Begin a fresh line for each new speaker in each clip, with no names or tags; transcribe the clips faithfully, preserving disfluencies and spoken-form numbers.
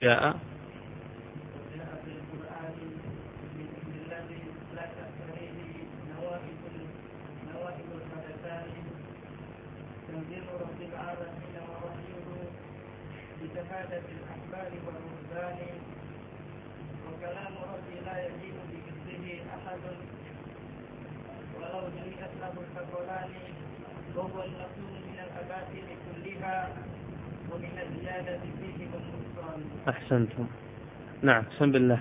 جاء
بشهادة الأحبار والرهبان، وكلام ربي لا يجيء بمثله أحد ولو جريت له الثقلان، وهو المسؤول من الأباطيل كلها ومن الزيادة فيه والنقصان.
أحسنتم. نعم، بسم الله.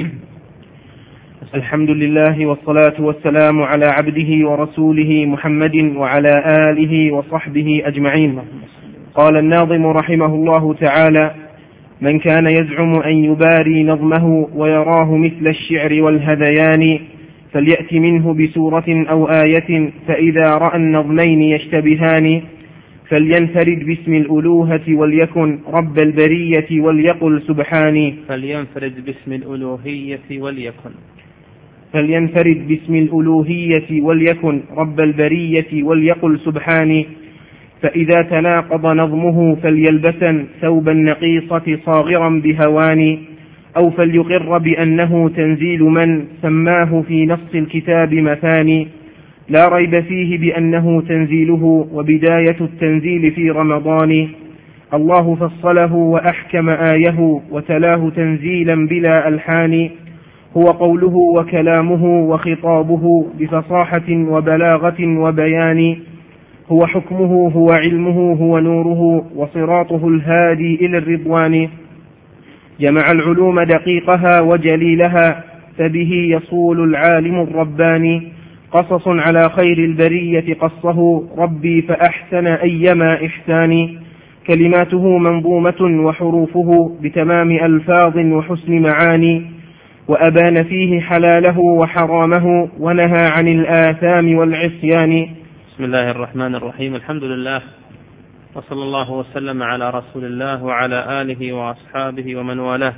الحمد لله والصلاة والسلام على عبده ورسوله محمد وعلى آله وصحبه أجمعين. قال الناظم رحمه الله تعالى: من كان يزعم أن يباري نظمه ويراه مثل الشعر والهذيان، فليأت منه بسورة أو آية، فإذا رأى النظمين يشتبهان، فلينفرد باسم الألوهة وليكن رب البرية وليقل سبحاني.
فلينفرد باسم الألوهية وليكن
فلينفرد باسم الألوهية وليكن رب البرية وليقل سبحاني. فإذا تناقض نظمه فليلبسن ثوب النقيصة صاغرا بهوان، أو فليقر بأنه تنزيل من سماه في نص الكتاب مثاني، لا ريب فيه بأنه تنزيله وبداية التنزيل في رمضان. الله فصله وأحكم آيه وتلاه تنزيلا بلا ألحان، هو قوله وكلامه وخطابه بفصاحة وبلاغة وبيان، هو حكمه هو علمه هو نوره وصراطه الهادي إلى الرضوان. جمع العلوم دقيقها وجليلها، فبه يصول العالم الرباني. قصص على خير البرية قصه ربي فأحسن أيما إحسان، كلماته منظومة وحروفه بتمام ألفاظ وحسن معاني، وأبان فيه حلاله وحرامه ونهى عن الآثام والعصيان.
بسم الله الرحمن الرحيم. الحمد لله، وصلى الله وسلم على رسول الله وعلى آله وأصحابه ومن والاه.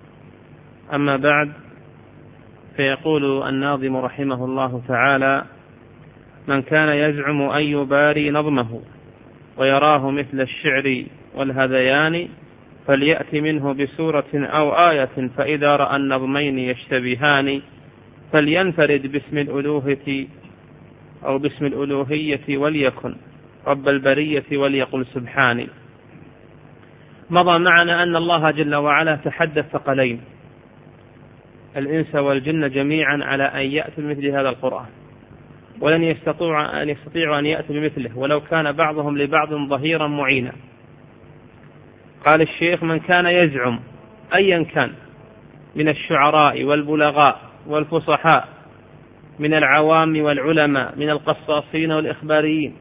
أما بعد، فيقول الناظم رحمه الله تعالى: من كان يزعم أن يباري نظمه ويراه مثل الشعر والهذيان، فليأت منه بسورة أو آية، فإذا رأى النظمين يشتبهان، فلينفرد باسم الألوهة أو باسم الألوهية وليكن رب البرية وليقل سبحاني. مضى معنا أن الله جل وعلا تحدى الثقلين الإنس والجن جميعا على أن يأتوا بمثل هذا القرآن، ولن يستطيعوا أن يستطيعوا أن يأتوا بمثله ولو كان بعضهم لبعض ظهيرا معينا. قال الشيخ: من كان يزعم، أيا كان من الشعراء والبلغاء والفصحاء، من العوام والعلماء، من القصاصين والإخباريين،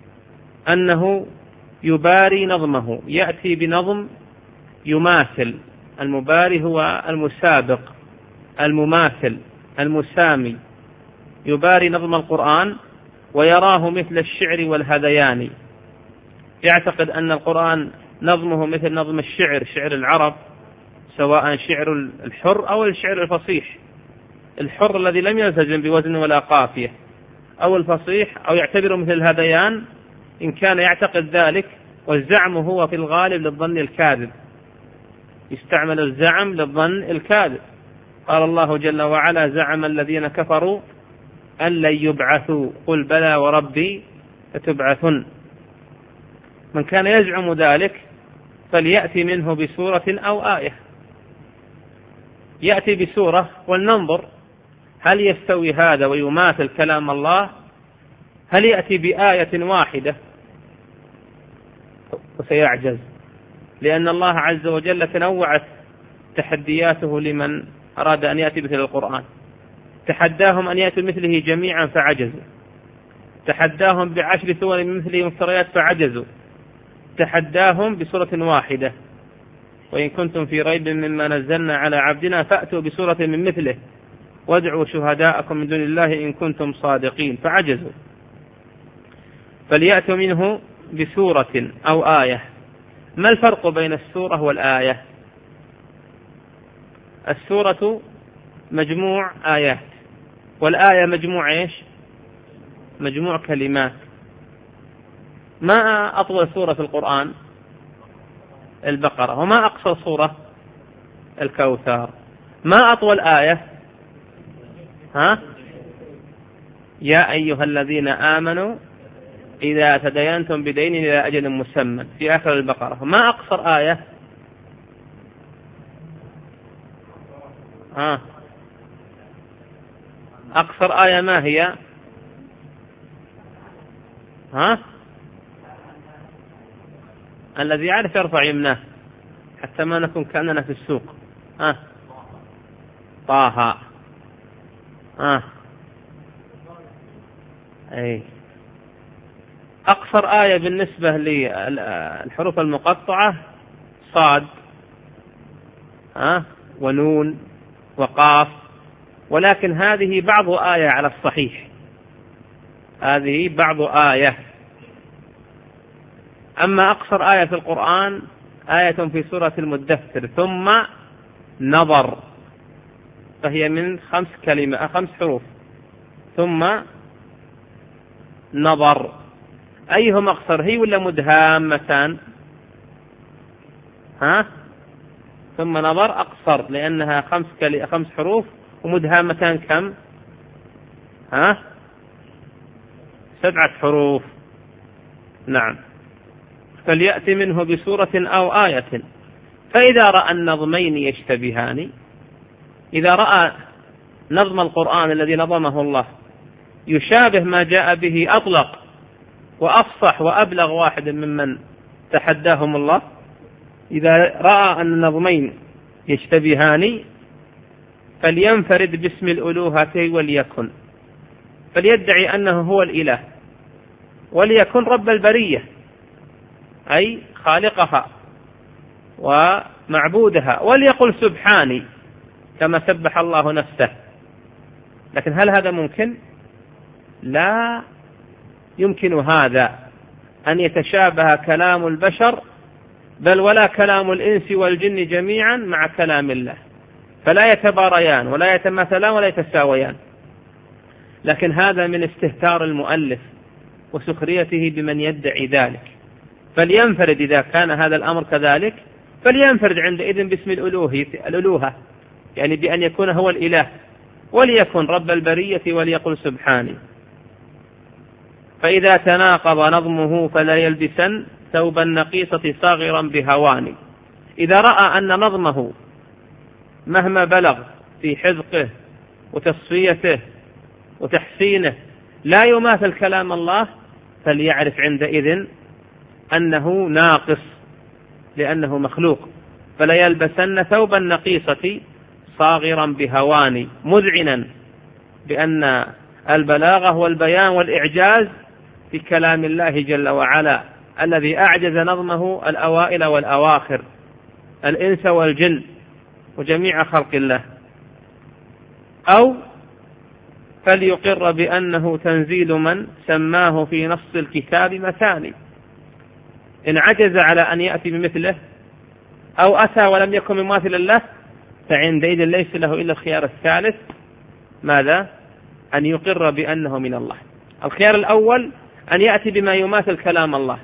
أنه يباري نظمه، يأتي بنظم يماثل. المباري هو المسابق، المماثل، المسامي. يباري نظم القرآن ويراه مثل الشعر والهذيان، يعتقد أن القرآن نظمه مثل نظم الشعر، شعر العرب، سواء شعر الحر أو الشعر الفصيح. الحر الذي لم يلتزم بوزن ولا قافية، أو الفصيح، أو يعتبر مثل الهذيان إن كان يعتقد ذلك. والزعم هو في الغالب للظن الكاذب، يستعمل الزعم للظن الكاذب. قال الله جل وعلا: زعم الذين كفروا أن لن يبعثوا، قل بلى وربي لتبعثن. من كان يزعم ذلك فليأتي منه بسورة أو آية. يأتي بسورة ولننظر هل يستوي هذا ويماثل كلام الله، هل يأتي بآية واحدة وسيعجز، لأن الله عز وجل تنوعت تحدياته لمن أراد أن يأتي مثل القرآن. تحداهم أن يأتوا مثله جميعا فعجزوا، تحداهم بعشر سور من مثله مفتريات فعجزوا، تحداهم بسورة واحدة: وإن كنتم في ريب مما نزلنا على عبدنا فأتوا بسورة من مثله وادعوا شهداءكم من دون الله إن كنتم صادقين، فعجزوا. فليأتوا منه بسورة أو آية. ما الفرق بين السورة والآية؟ السورة مجموع آيات، والآية مجموع إيش؟ مجموع كلمات. ما أطول سورة في القرآن؟ البقرة. وما أقصر سورة؟ الكوثر. ما أطول آية؟ ها؟ يا أيها الذين آمنوا إذا تدينتم بدين إلى أجل مسمى في آخر البقرة. ما أقصر آية؟ ها؟ أقصر آية ما هي؟ ها؟ الذي يعرف يرفع يمناه حتى ما نكون كأننا في السوق. ها؟ طه. ها؟ أي. أقصر آية بالنسبة للحروف المقطعة صاد، ها؟ ونون وقاف، ولكن هذه بعض آية على الصحيح، هذه بعض آية. أما أقصر آية في القرآن آية في سورة المدثر ثم نظر، فهي من خمس كلمة خمس حروف ثم نظر. أيهم أقصر، هي ولا مدهامتان؟ ها؟ ثم نظر أقصر لأنها خمس كلمة خمس حروف، ومدهامتان كم؟ ها؟ سبعة حروف. نعم. فليأتي منه بسورة أو آية. فإذا رأى النظمين يشتبهان، إذا رأى نظم القرآن الذي نظمه الله يشابه ما جاء به أطلق وأفصح وأبلغ واحد ممن تحداهم الله، إذا رأى أن النظمين يشتبهان فلينفرد باسم الألوهة وليكن، فليدعي أنه هو الإله، وليكن رب البرية أي خالقها ومعبودها، وليقل سبحاني كما سبح الله نفسه. لكن هل هذا ممكن؟ لا يمكن هذا أن يتشابه كلام البشر، بل ولا كلام الإنس والجن جميعا مع كلام الله، فلا يتباريان ولا يتماثلان ولا يتساويان. لكن هذا من استهتار المؤلف وسخريته بمن يدعي ذلك. فلينفرد إذا كان هذا الأمر كذلك، فلينفرد عندئذ باسم الألوهة، يعني بأن يكون هو الإله، وليكن رب البرية وليقل سبحاني. فإذا تناقض نظمه فلا يلبسن ثوب النقيصة صاغرا بهوان. إذا رأى أن نظمه مهما بلغ في حذقه وتصفيته وتحسينه لا يماثل كلام الله، فليعرف عندئذ أنه ناقص لأنه مخلوق. فلا يلبسن ثوب النقيصة صاغرا بهوان، مذعنا بأن البلاغة والبيان والإعجاز في كلام الله جل وعلا الذي أعجز نظمه الأوائل والأواخر، الإنس والجن وجميع خلق الله. أو فليقر بأنه تنزيل من سماه في نص الكتاب مثاني. إن عجز على أن يأتي بمثله أو أتى ولم يكن مماثلا له، فعندئذ ليس له إلا الخيار الثالث، ماذا؟ أن يقر بأنه من الله. الخيار الأول أن يأتي بما يماثل كلام الله،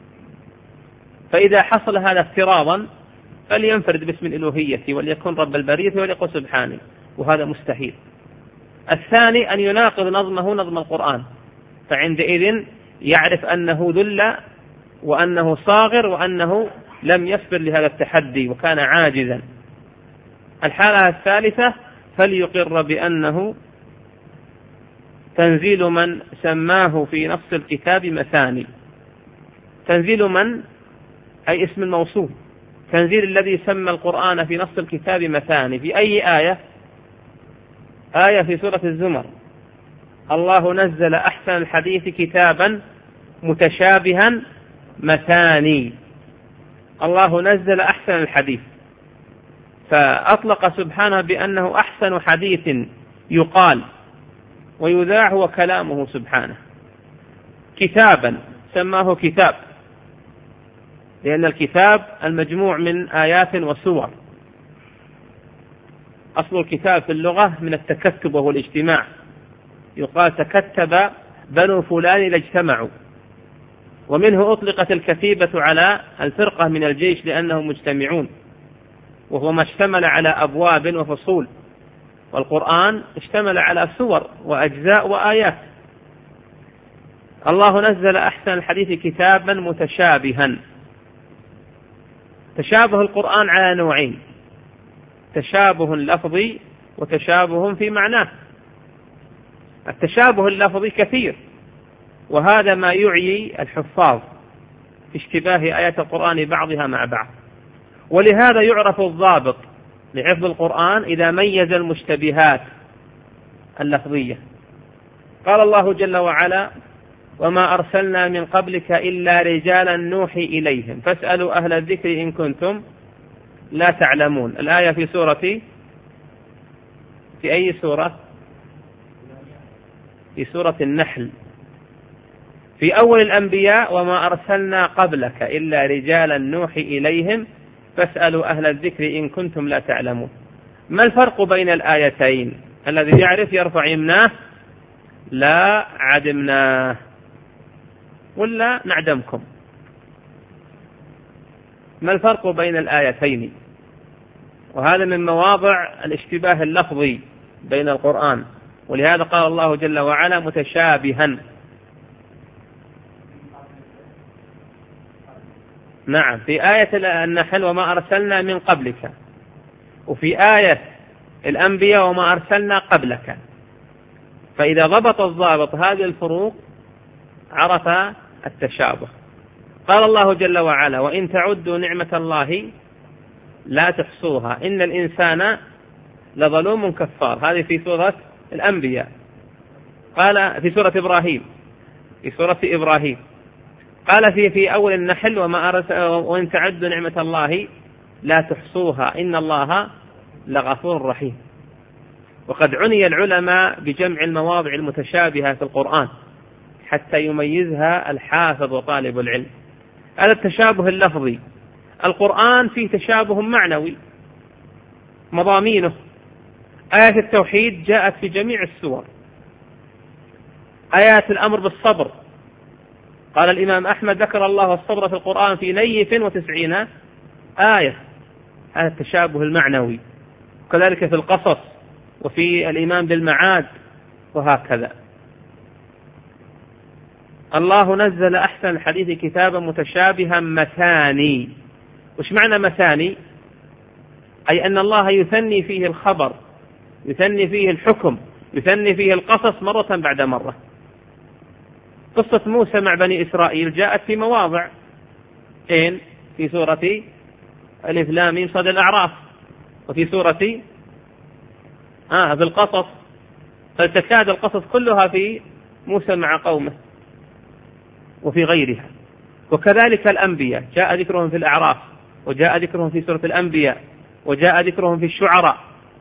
فإذا حصل هذا افتراضا فلينفرد باسم الألوهية وليكن رب البرية وليقل سبحانه، وهذا مستحيل. الثاني أن يناقض نظمه نظم القرآن، فعندئذ يعرف أنه ذل وأنه صاغر وأنه لم يصبر لهذا التحدي وكان عاجزا. الحالة الثالثة فليقر بأنه تنزيل من سماه في نص الكتاب مثاني. تنزيل من أي اسم الموصول، تنزيل الذي سمى القرآن في نص الكتاب مثاني. في أي آية؟ آية في سورة الزمر: الله نزل أحسن الحديث كتابا متشابها مثاني. الله نزل أحسن الحديث، فأطلق سبحانه بأنه أحسن حديث يقال ويذاع هو كلامه سبحانه. كتابا سماه كتاب، لأن الكتاب المجموع من آيات وسور. أصل الكتاب في اللغة من التكتب وهو الاجتماع، يقال تكتب بنو فلان إذا اجتمعوا، ومنه أطلقت الكتيبة على الفرقة من الجيش لأنهم مجتمعون. وهو ما اشتمل على أبواب وفصول، والقرآن اشتمل على سور وأجزاء وآيات. الله نزل أحسن الحديث كتابا متشابها. تشابه القرآن على نوعين: تشابه لفظي وتشابه في معناه. التشابه اللفظي كثير، وهذا ما يعي الحفاظ في اشتباه آيات القرآن بعضها مع بعض، ولهذا يعرف الضابط لحفظ القرآن إذا ميز المشتبهات اللفظية. قال الله جل وعلا: وما أرسلنا من قبلك إلا رجالا نوحي إليهم فاسألوا أهل الذكر إن كنتم لا تعلمون. الآية في سورة في أي سورة؟ في سورة النحل، في أول الأنبياء: وما أرسلنا قبلك إلا رجالا نوحي إليهم فاسألوا أهل الذكر إن كنتم لا تعلمون. ما الفرق بين الآيتين؟ الذي يعرف يرفع يمناه، لا عدمناه ولا نعدمكم. ما الفرق بين الآيتين؟ وهذا من مواضع الاشتباه اللفظي بين القرآن، ولهذا قال الله جل وعلا: متشابها. نعم، في آية النحل: وما أرسلنا من قبلك، وفي آية الأنبياء: وما أرسلنا قبلك. فإذا ضبط الضابط هذه الفروق عرف التشابه. قال الله جل وعلا: وإن تعدوا نعمة الله لا تحصوها إن الإنسان لظلوم كفار. هذه في سورة الأنبياء. قال في سورة إبراهيم في سورة إبراهيم قال في في أول النحل: وما أرسل وإن تعدوا نعمة الله لا تحصوها إن الله لغفور رحيم. وقد عني العلماء بجمع المواضع المتشابهة في القرآن حتى يميزها الحافظ وطالب العلم. هذا التشابه اللفظي. القرآن فيه تشابه معنوي، مضامينه آيات التوحيد جاءت في جميع السور، آيات الأمر بالصبر. قال الإمام أحمد: ذكر الله الصبر في القرآن في نيف وتسعين آية. هذا التشابه المعنوي. وكذلك في القصص وفي الإيمان بالمعاد وهكذا. الله نزل أحسن الحديث كتابا متشابها مثاني. وش معنى مثاني؟ أي أن الله يثني فيه الخبر، يثني فيه الحكم، يثني فيه القصص مرة بعد مرة. قصة موسى مع بني إسرائيل جاءت في مواضع، إن في سورة ألف لام ميم صاد الأعراف، وفي سورة آه في القصص، فتكاد القصص كلها في موسى مع قومه وفي غيرها. وكذلك الأنبياء جاء ذكرهم في الأعراف، وجاء ذكرهم في سورة الأنبياء، وجاء ذكرهم في الشعراء.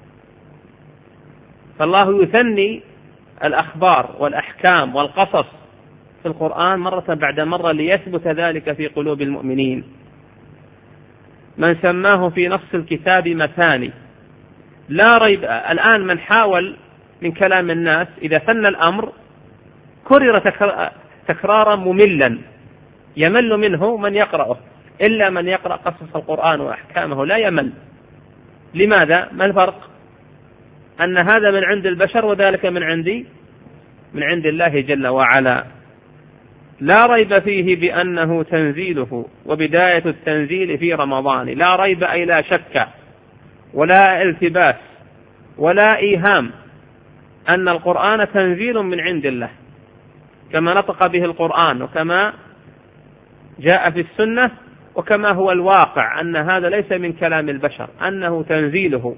فالله يثني الأخبار والأحكام والقصص في القرآن مرة بعد مرة ليثبت ذلك في قلوب المؤمنين. من سماه في نص الكتاب مثاني. لا ريب، الآن من حاول من كلام الناس إذا ثنى الأمر كرر تكرارا مملا يمل منه من يقرأه، إلا من يقرأ قصص القرآن وأحكامه لا يمل. لماذا؟ ما الفرق؟ أن هذا من عند البشر وذلك من عندي من عند الله جل وعلا. لا ريب فيه بأنه تنزيله وبداية التنزيل في رمضان. لا ريب أي لا شك ولا التباس ولا إيهام أن القرآن تنزيل من عند الله كما نطق به القرآن، وكما جاء في السنة، وكما هو الواقع أن هذا ليس من كلام البشر، أنه تنزيله.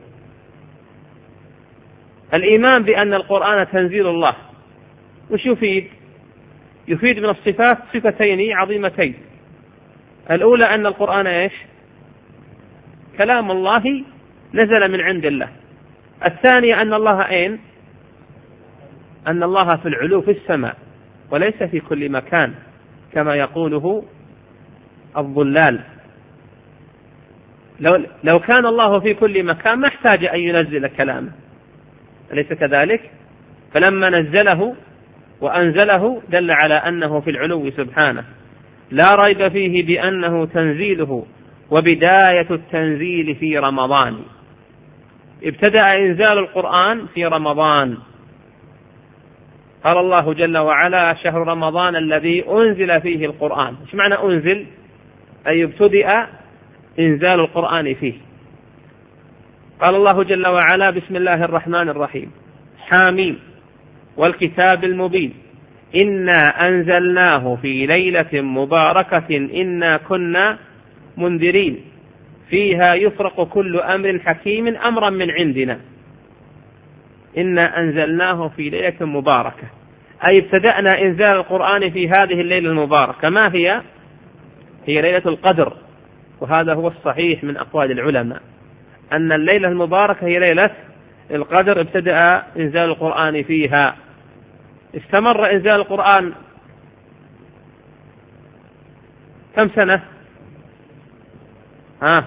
الإيمان بأن القرآن تنزيل الله وش يفيد؟ يفيد من الصفات صفتين عظيمتين. الأولى أن القرآن إيش؟ كلام الله نزل من عند الله. الثانية أن الله أين؟ أن الله في العلو في السماء وليس في كل مكان كما يقوله الضلال. لو, لو كان الله في كل مكان ما احتاج أن ينزل كلامه، أليس كذلك؟ فلما نزله وأنزله دل على أنه في العلو سبحانه. لا ريب فيه بأنه تنزيله وبداية التنزيل في رمضان. ابتدأ إنزال القرآن في رمضان. قال الله جل وعلا: شهر رمضان الذي أنزل فيه القرآن. إيش معنى أنزل؟ أي ابتدأ إنزال القرآن فيه. قال الله جل وعلا: بسم الله الرحمن الرحيم، حاميم والكتاب المبين، إنا أنزلناه في ليلة مباركة إنا كنا منذرين فيها يفرق كل أمر حكيم أمرا من عندنا. إنا أنزلناه في ليلة مباركة، أي ابتدأنا إنزال القرآن في هذه الليلة المباركة. ما هي؟ هي ليلة القدر، وهذا هو الصحيح من أقوال العلماء أن الليلة المباركة هي ليلة القدر، ابتدأ إنزال القرآن فيها. استمر إنزال القرآن كم سنة؟ ها؟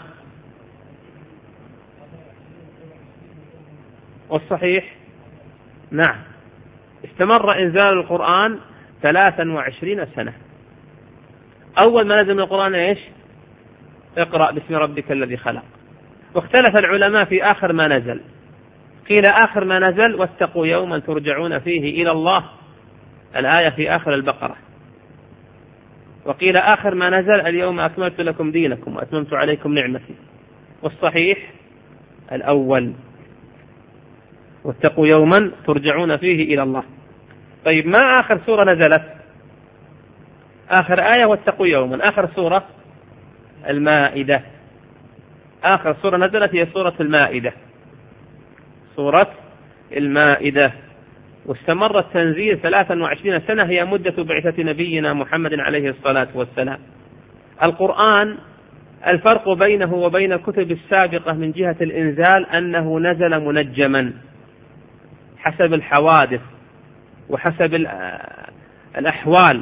والصحيح نعم، استمر إنزال القرآن ثلاثا وعشرين سنة. أول ما نزل من القرآن إيش؟ اقرأ باسم ربك الذي خلق. واختلف العلماء في آخر ما نزل، قيل آخر ما نزل: واتقوا يوما ترجعون فيه إلى الله، الآية في آخر البقرة. وقيل آخر ما نزل: اليوم أكملت لكم دينكم وأتممت عليكم نعمتي. والصحيح الأول: واتقوا يوما ترجعون فيه إلى الله. طيب، ما آخر سورة نزلت؟ آخر آية واتقوا يوما. آخر سورة المائدة. آخر سورة نزلت هي سورة المائدة، سورة المائدة. واستمر التنزيل ثلاثا وعشرين سنة، هي مدة بعثة نبينا محمد عليه الصلاة والسلام. القرآن الفرق بينه وبين الكتب السابقة من جهة الإنزال أنه نزل منجما حسب الحوادث وحسب الأحوال،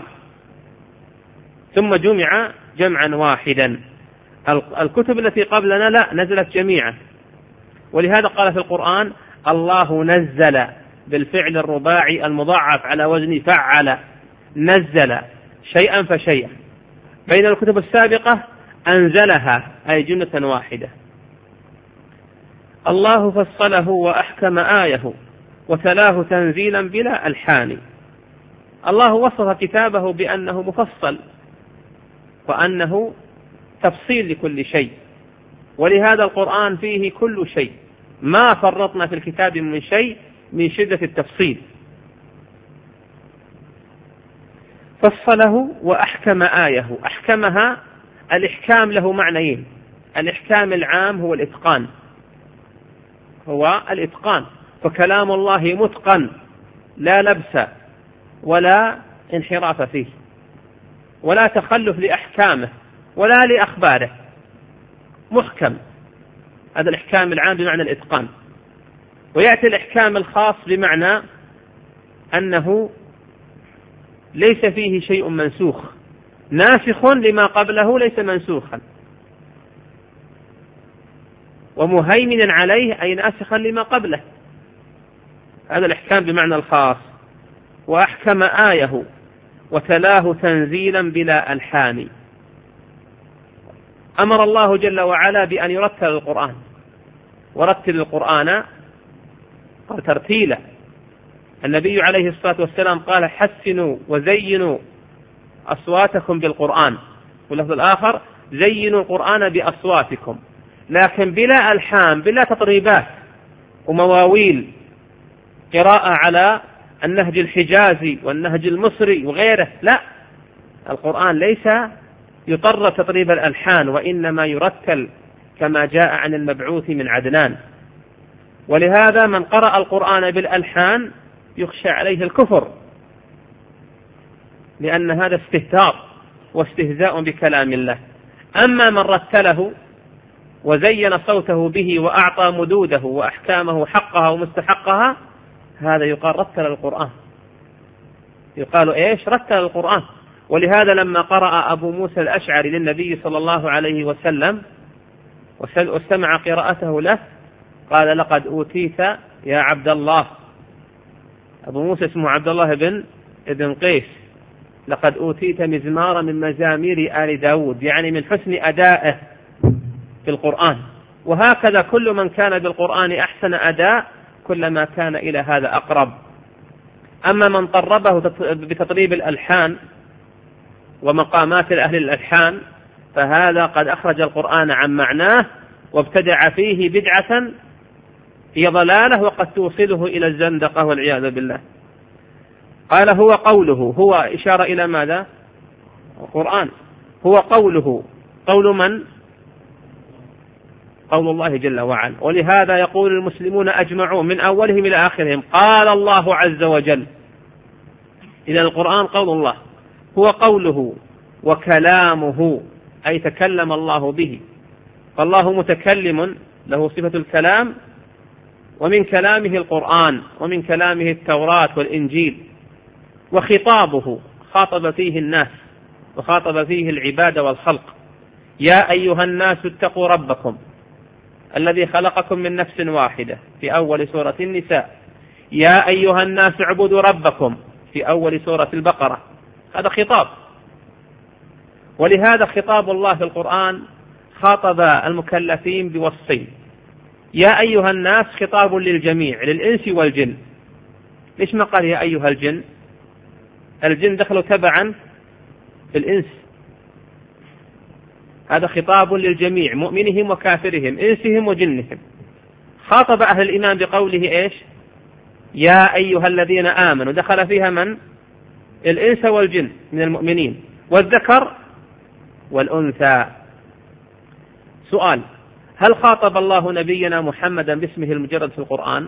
ثم جمع جمعا واحدا. الكتب التي قبلنا لا، نزلت جميعا. ولهذا قال في القرآن: الله نزل، بالفعل الرباعي المضاعف على وزن فعل، نزل شيئا فشيئا. بين الكتب السابقة أنزلها، أي جملة واحدة. الله فصله وأحكم آيه وتلاه تنزيلا بلا ألحان. الله وصف كتابه بأنه مفصل وأنه تفصيل لكل شيء، ولهذا القرآن فيه كل شيء، ما فرطنا في الكتاب من شيء من شدة التفصيل. فصله وأحكم آيه. أحكمها، الإحكام له معنيين: الإحكام العام هو الإتقان، هو الإتقان، فكلام الله متقن لا لبس ولا انحراف فيه ولا تخلف لأحكامه ولا لأخباره، محكم. هذا الإحكام العام بمعنى الإتقان. ويأتي الإحكام الخاص بمعنى أنه ليس فيه شيء منسوخ، ناسخ لما قبله ليس منسوخا، ومهيمن عليه أي ناسخا لما قبله. هذا الإحكام بمعنى الخاص. وأحكم آيه وتلاه تنزيلا بلا ألحان. أمر الله جل وعلا بأن يرتل القرآن، ورتل القرآن قال ترتيلا. النبي عليه الصلاة والسلام قال: حسنوا وزينوا أصواتكم بالقرآن. واللفظ الآخر: زينوا القرآن بأصواتكم، لكن بلا ألحان، بلا تطريبات ومواويل، قراءة على النهج الحجازي والنهج المصري وغيره. لا، القرآن ليس يطر تطريب الألحان، وإنما يرتل كما جاء عن المبعوث من عدنان. ولهذا من قرأ القرآن بالألحان يخشى عليه الكفر، لأن هذا استهتار واستهزاء بكلام الله. أما من رتله وزين صوته به وأعطى مدوده وأحكامه حقها ومستحقها، هذا يقال رتل القرآن، يقال إيش؟ رتل القرآن. ولهذا لما قرأ أبو موسى الأشعري للنبي صلى الله عليه وسلم واستمع قراءته له قال: لقد أوتيت يا عبد الله. أبو موسى اسمه عبد الله بن ابن قيس. لقد أوتيت مزمارا من مزامير آل داود، يعني من حسن أدائه في القرآن، وهكذا كل من كان بالقرآن أحسن أداء كلما كان إلى هذا أقرب. أما من طربه بتطريب الألحان ومقامات أهل الألحان فهذا قد أخرج القرآن عن معناه وابتدع فيه بدعة هي ضلالة وقد توصله إلى الزندقة والعياذ بالله. قال هو قوله، هو إشارة إلى ماذا؟ القرآن. هو قوله، قول من؟ قول الله جل وعلا. ولهذا يقول المسلمون أجمعون من أولهم إلى آخرهم قال الله عز وجل. إذا القرآن قول الله، هو قوله وكلامه، أي تكلم الله به، فالله متكلم له صفة الكلام، ومن كلامه القرآن، ومن كلامه التوراة والإنجيل. وخطابه، خاطب فيه الناس وخاطب فيه العباد والخلق. يا أيها الناس اتقوا ربكم الذي خلقكم من نفس واحدة في أول سورة النساء. يا أيها الناس اعبدوا ربكم في أول سورة البقرة. هذا خطاب، ولهذا خطاب الله في القرآن خاطب المكلفين بوصفين. يا أيها الناس خطاب للجميع، للإنس والجن. ليش ما قال يا أيها الجن؟ الجن دخلوا تبعا في الإنس. هذا خطاب للجميع، مؤمنهم وكافرهم، إنسهم وجنهم. خاطب أهل الإيمان بقوله إيش؟ يا أيها الذين آمنوا، دخل فيها من؟ الإنس والجن من المؤمنين، والذكر والأنثى. سؤال: هل خاطب الله نبينا محمدا باسمه المجرد في القرآن؟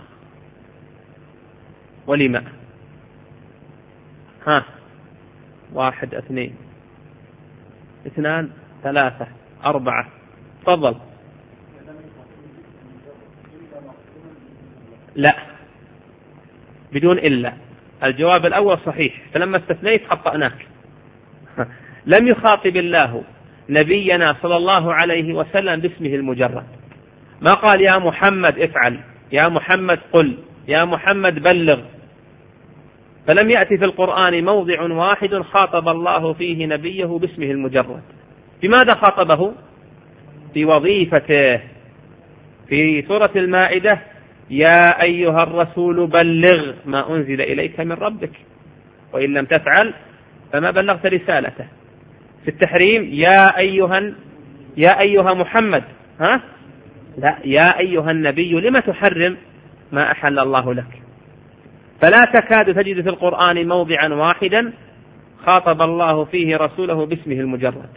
ولما؟ ها، واحد اثنين اثنان ثلاثة أربعة، تفضل. لا، بدون إلا. الجواب الأول صحيح، فلما استثنيت خطأناك. لم يخاطب الله نبينا صلى الله عليه وسلم باسمه المجرد. ما قال يا محمد افعل، يا محمد قل، يا محمد بلغ. فلم يأتي في القرآن موضع واحد خاطب الله فيه نبيه باسمه المجرد. بماذا خاطبه؟ في وظيفته. في سورة المائدة: يا أيها الرسول بلغ ما أنزل إليك من ربك وإن لم تفعل فما بلغت رسالته. في التحريم: يا أيها يا أيها محمد، ها؟ لا، يا أيها النبي لما تحرم ما أحل الله لك. فلا تكاد تجد في القرآن موضعا واحدا خاطب الله فيه رسوله باسمه المجرد.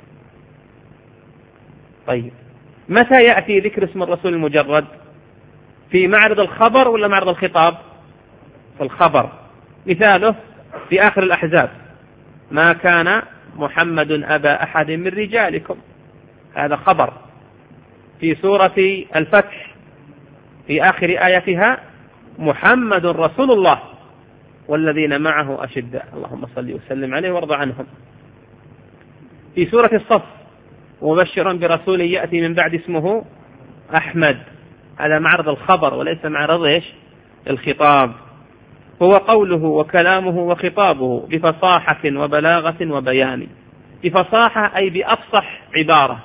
طيب، متى يأتي ذكر اسم الرسول المجرد؟ في معرض الخبر ولا معرض الخطاب؟ في الخبر. مثاله في آخر الأحزاب: ما كان محمد أبا أحد من رجالكم، هذا خبر. في سورة الفتح في آخر آياتها: محمد رسول الله والذين معه أشداء، اللهم صل وسلم عليه وارض عنهم. في سورة الصف: ومبشرا برسول يأتي من بعد اسمه أحمد، هذا معرض الخبر وليس معرض إيش؟ الخطاب. هو قوله وكلامه وخطابه بفصاحة وبلاغة وبيان. بفصاحة أي بأفصح عبارة.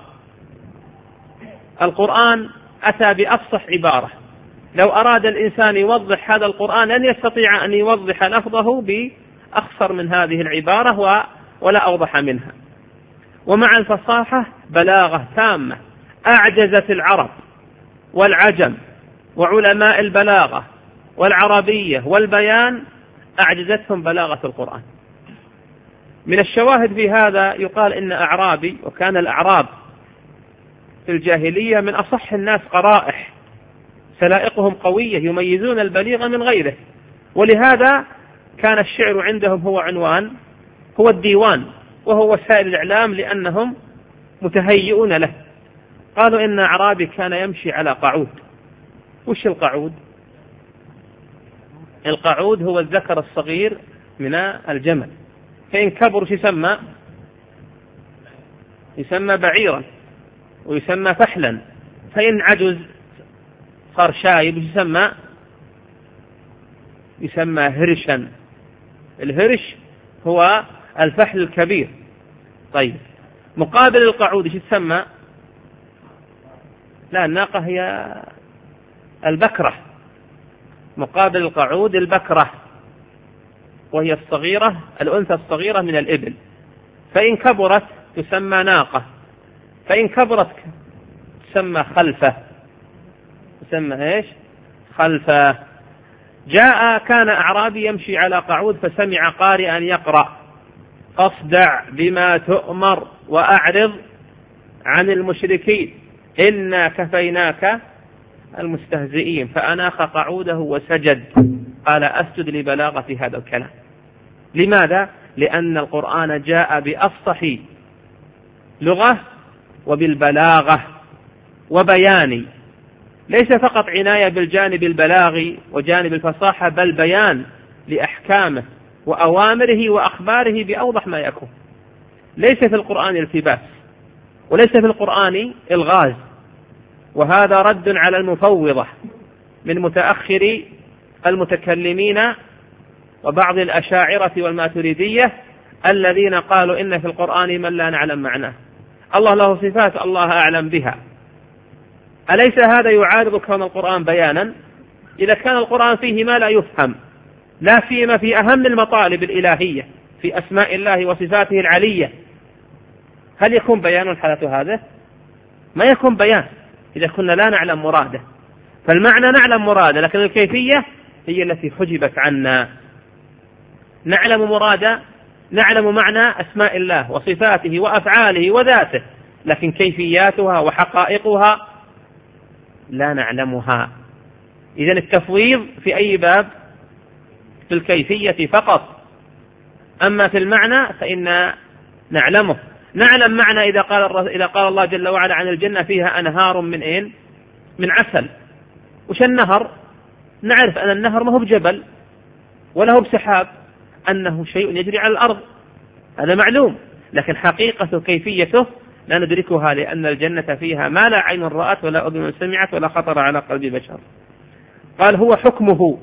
القرآن أتى بأفصح عبارة. لو أراد الإنسان يوضح هذا القرآن لن يستطيع أن يوضح لفظه بأخصر من هذه العبارة ولا أوضح منها. ومع الفصاحة بلاغة تامة أعجزت العرب والعجم وعلماء البلاغة والعربية والبيان، أعجزتهم بلاغة القرآن. من الشواهد في هذا يقال إن أعرابي، وكان الأعراب في الجاهلية من أصح الناس قرائح، سلائقهم قوية يميزون البليغ من غيره، ولهذا كان الشعر عندهم هو عنوان، هو الديوان، وهو وسائل الإعلام لأنهم متهيئون له. قالوا إن أعرابي كان يمشي على قعود. وش القعود؟ القعود هو الذكر الصغير من الجمل، فإن كبر يسمى يسمى بعيرا ويسمى فحلا، فإن عجز صار شايب يسمى يسمى هرشا. الهرش هو الفحل الكبير. طيب، مقابل القعود ايش يسمى؟ لا، الناقة هي البكرة، مقابل القعود البكرة، وهي الصغيرة، الأنثى الصغيرة من الإبل. فإن كبرت تسمى ناقة، فإن كبرت تسمى خلفة، تسمى إيش؟ خلفة. جاء كان أعرابي يمشي على قعود فسمع قارئا يقرأ: فاصدع بما تؤمر وأعرض عن المشركين إنا كفيناك المستهزئين، فأناخ قعوده وسجد. قال: أسجد لبلاغة هذا الكلام. لماذا؟ لأن القرآن جاء بأفصح لغة وبالبلاغة وبيان، ليس فقط عناية بالجانب البلاغي وجانب الفصاحة، بل بيان لأحكامه وأوامره وأخباره بأوضح ما يكون. ليس في القرآن التباس، وليس في القرآن إلغاز، وهذا رد على المفوضة من متأخر المتكلمين وبعض الأشاعرة والماتريدية الذين قالوا إن في القرآن من لا نعلم معناه. الله له صفات الله أعلم بها. أليس هذا يعارض كون القرآن بيانا؟ إذا كان القرآن فيه ما لا يفهم، لا سيما في أهم المطالب الإلهية في أسماء الله وصفاته العلية، هل يكون بيان حالة هذا؟ ما يكون بيان إذا كنا لا نعلم مراده. فالمعنى نعلم مراده، لكن الكيفية هي التي حجبت عنا. نعلم مراده، نعلم معنى أسماء الله وصفاته وأفعاله وذاته، لكن كيفياتها وحقائقها لا نعلمها. إذن التفويض في أي باب؟ في الكيفية فقط، أما في المعنى فإن نعلمه. نعلم معنى إذا قال إذا قال الله جل وعلا عن الجنة فيها أنهار من إيه؟ من عسل. وش النهر؟ نعرف أن النهر ما هو بجبل ولا هو بسحاب، أنه شيء يجري على الأرض، هذا معلوم، لكن حقيقة كيفيته لا ندركها، لأن الجنة فيها ما لا عين رأت ولا أذن سمعت ولا خطر على قلب بشر. قال: هو حكمه،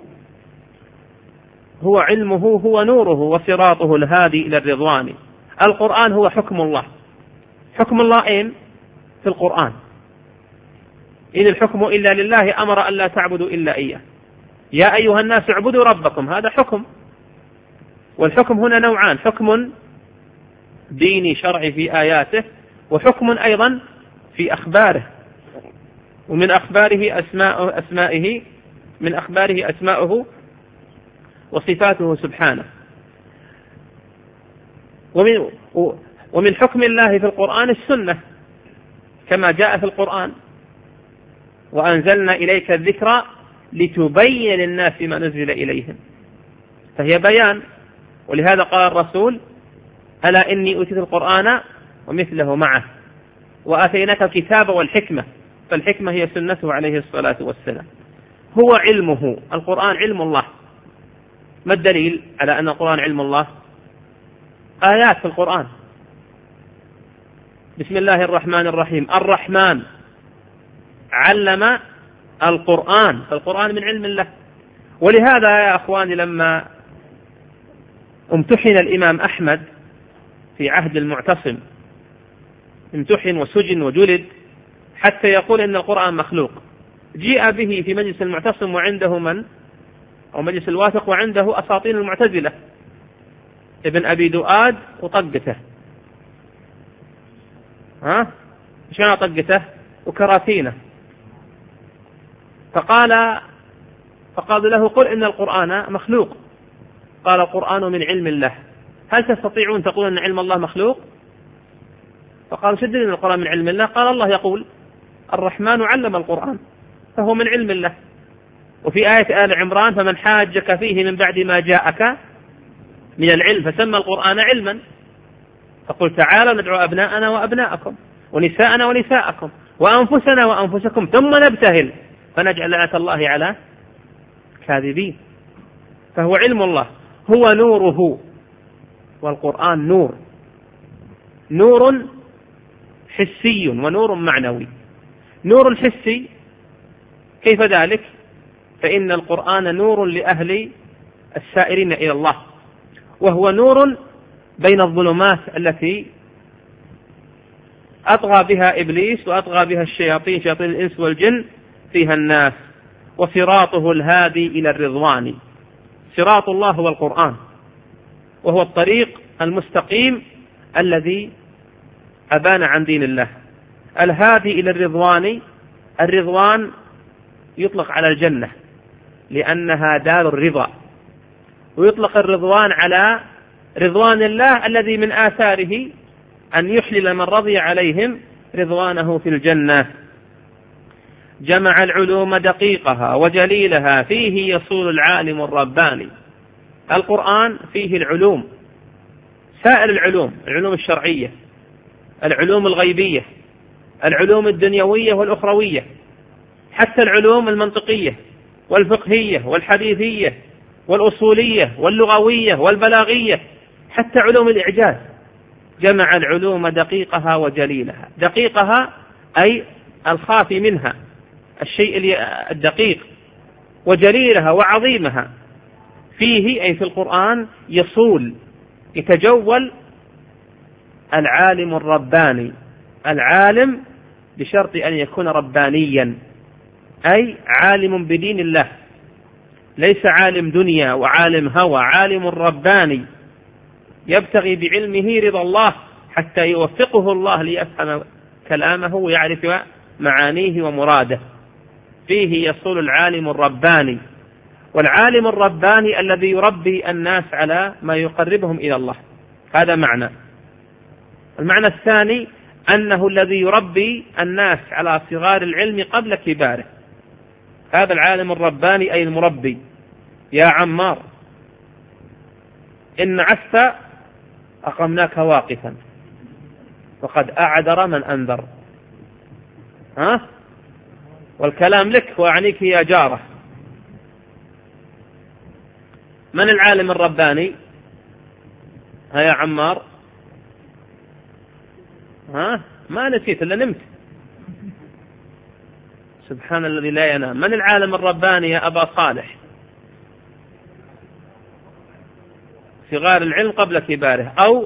هو علمه، هو نوره وصراطه الهادي إلى الرضوان. القرآن هو حكم الله. حكم الله أين؟ في القرآن. إن الحكم إلا لله أمر أن لا تعبدوا إلا إياه، يا أيها الناس اعبدوا ربكم، هذا حكم. والحكم هنا نوعان: حكم ديني شرعي في آياته، وحكم أيضا في أخباره. ومن أخباره أسماء أسمائه من أخباره أسماؤه وصفاته سبحانه. ومن ومن حكم الله في القرآن السنة، كما جاء في القرآن: وأنزلنا إليك الذكر لتبين للناس ما نزل إليهم، فهي بيان. ولهذا قال الرسول: ألا إني أوتيت القرآن ومثله معه وآتيناك الكتاب والحكمة، فالحكمة هي سنته عليه الصلاة والسلام. هو علمه، القرآن علم الله. ما الدليل على أن القرآن علم الله؟ آيات في القرآن. بسم الله الرحمن الرحيم، الرحمن علم القرآن، فالقرآن من علم الله. ولهذا يا أخواني لما امتحن الإمام أحمد في عهد المعتصم، امتحن وسجن وجلد حتى يقول إن القرآن مخلوق، جيء به في مجلس المعتصم وعنده من؟ أو مجلس الواثق وعنده أساطين المعتزلة، ابن أبي دؤاد وطقته، ها؟ شنو طقته؟ وكراتينه. فقال فقال له: قل إن القرآن مخلوق. قال: القرآن من علم الله، هل تستطيعون تقولون أن علم الله مخلوق؟ فقال: شدد أن القرآن من علم الله. قال: الله يقول: الرحمن علم القرآن، فهو من علم الله. وفي آية آل عمران: فمن حاجك فيه من بعد ما جاءك من العلم، فسمى القرآن علما. فقل: تعالوا ندعو أبناءنا وأبناءكم ونساءنا ونساءكم وأنفسنا وأنفسكم ثم نبتهل فنجعل لعنة الله على كاذبين. فهو علم الله، هو نوره، والقرآن نور، نور حسي ونور معنوي. نور حسي كيف ذلك؟ فإن القرآن نور لأهل السائرين إلى الله، وهو نور بين الظلمات التي أطغى بها إبليس وأطغى بها الشياطين شياطين الإنس والجن فيها الناس. وصراطه الهادي إلى الرضوان، صراط الله هو القرآن، وهو الطريق المستقيم الذي أبان عن دين الله. الهادي إلى الرضوان، الرضوان يطلق على الجنة لأنها دار الرضا، ويطلق الرضوان على رضوان الله الذي من آثاره أن يحلل من رضي عليهم رضوانه في الجنة. جمع العلوم دقيقها وجليلها، فيه يصول العالم الرباني. القرآن فيه العلوم، سائر العلوم، العلوم الشرعية، العلوم الغيبية، العلوم الدنيوية والأخروية، حتى العلوم المنطقية والفقهية والحديثية والأصولية واللغوية والبلاغية، حتى علوم الإعجاز. جمع العلوم دقيقها وجليلها، دقيقها أي الخافي منها، الشيء الدقيق، وجليلها وعظيمها. فيه أي في القرآن يصول يتجول العالم الرباني. العالم بشرط أن يكون ربانيا، أي عالم بدين الله، ليس عالم دنيا وعالم هوى، عالم رباني يبتغي بعلمه رضا الله حتى يوفقه الله ليفهم كلامه ويعرف معانيه ومراده. فيه يصول العالم الرباني، والعالم الرباني الذي يربي الناس على ما يقربهم إلى الله. هذا معنى. المعنى الثاني أنه الذي يربي الناس على صغار العلم قبل كباره. هذا العالم الرباني أي المربي. يا عمار إن عست أقمناك واقفا وقد أعذر من أنذر. ها؟ والكلام لك وأعنيك يا جارة. من العالم الرباني؟ ها يا عمار؟ ها؟ ما نسيت إلا نمت. سبحان الذي لا ينام. من العالم الرباني يا أبا صالح؟ صغار العلم قبل كباره، أو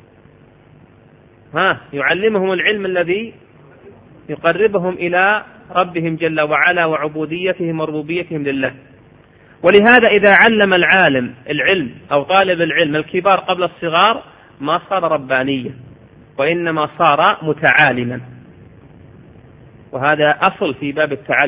ها يعلمهم العلم الذي يقربهم إلى ربهم جل وعلا وعبوديتهم وربوبيتهم لله. ولهذا إذا علم العالم العلم أو طالب العلم الكبار قبل الصغار ما صار ربانيا، وإنما صار متعالما. وهذا أصل في باب التعلم.